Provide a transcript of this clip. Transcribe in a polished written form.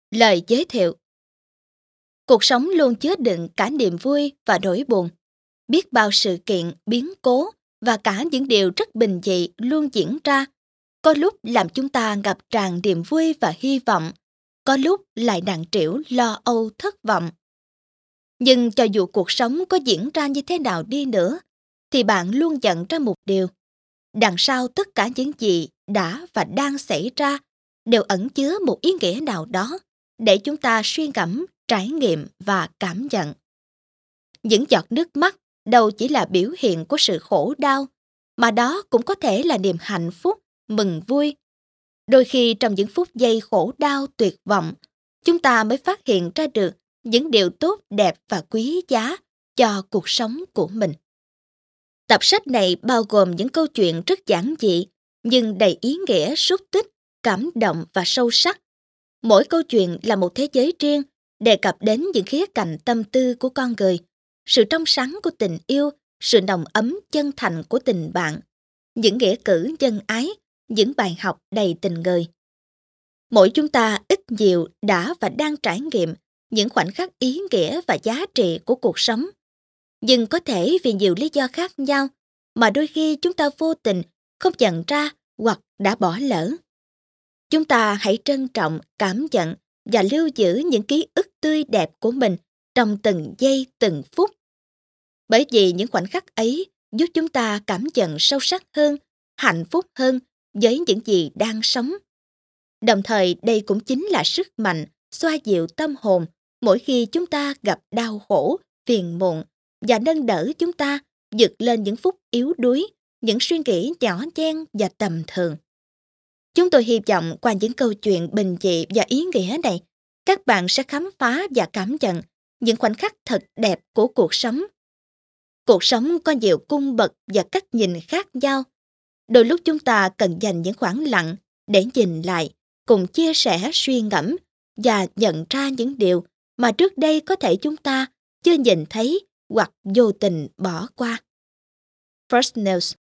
Lời giới thiệu. Cuộc sống luôn chứa đựng cả niềm vui và nỗi buồn. Biết bao sự kiện, biến cố và cả những điều rất bình dị luôn diễn ra. Có lúc làm chúng ta ngập tràn niềm vui và hy vọng, có lúc lại nặng trĩu lo âu thất vọng. Nhưng cho dù cuộc sống có diễn ra như thế nào đi nữa, thì bạn luôn nhận ra một điều. Đằng sau tất cả những gì đã và đang xảy ra đều ẩn chứa một ý nghĩa nào đó để chúng ta suy ngẫm, trải nghiệm và cảm nhận. Những giọt nước mắt đâu chỉ là biểu hiện của sự khổ đau, mà đó cũng có thể là niềm hạnh phúc, mừng vui. Đôi khi trong những phút giây khổ đau tuyệt vọng, chúng ta mới phát hiện ra được những điều tốt đẹp và quý giá cho cuộc sống của mình. Tập sách này bao gồm những câu chuyện rất giản dị, nhưng đầy ý nghĩa xúc tích, cảm động và sâu sắc. Mỗi câu chuyện là một thế giới riêng, đề cập đến những khía cạnh tâm tư của con người, sự trong sáng của tình yêu, sự nồng ấm chân thành của tình bạn, những nghĩa cử nhân ái, những bài học đầy tình người. Mỗi chúng ta ít nhiều đã và đang trải nghiệm những khoảnh khắc ý nghĩa và giá trị của cuộc sống. Nhưng có thể vì nhiều lý do khác nhau mà đôi khi chúng ta vô tình không nhận ra hoặc đã bỏ lỡ. Chúng ta hãy trân trọng, cảm nhận và lưu giữ những ký ức tươi đẹp của mình trong từng giây từng phút. Bởi vì những khoảnh khắc ấy giúp chúng ta cảm nhận sâu sắc hơn, hạnh phúc hơn với những gì đang sống. Đồng thời đây cũng chính là sức mạnh xoa dịu tâm hồn mỗi khi chúng ta gặp đau khổ, phiền muộn và nâng đỡ chúng ta vượt lên những phút yếu đuối, những suy nghĩ nhỏ nhen và tầm thường. Chúng tôi hy vọng qua những câu chuyện bình dị và ý nghĩa này, các bạn sẽ khám phá và cảm nhận những khoảnh khắc thật đẹp của cuộc sống. Cuộc sống có nhiều cung bậc và cách nhìn khác nhau. Đôi lúc chúng ta cần dành những khoảng lặng để nhìn lại, cùng chia sẻ suy ngẫm và nhận ra những điều mà trước đây có thể chúng ta chưa nhìn thấy hoặc vô tình bỏ qua. First News.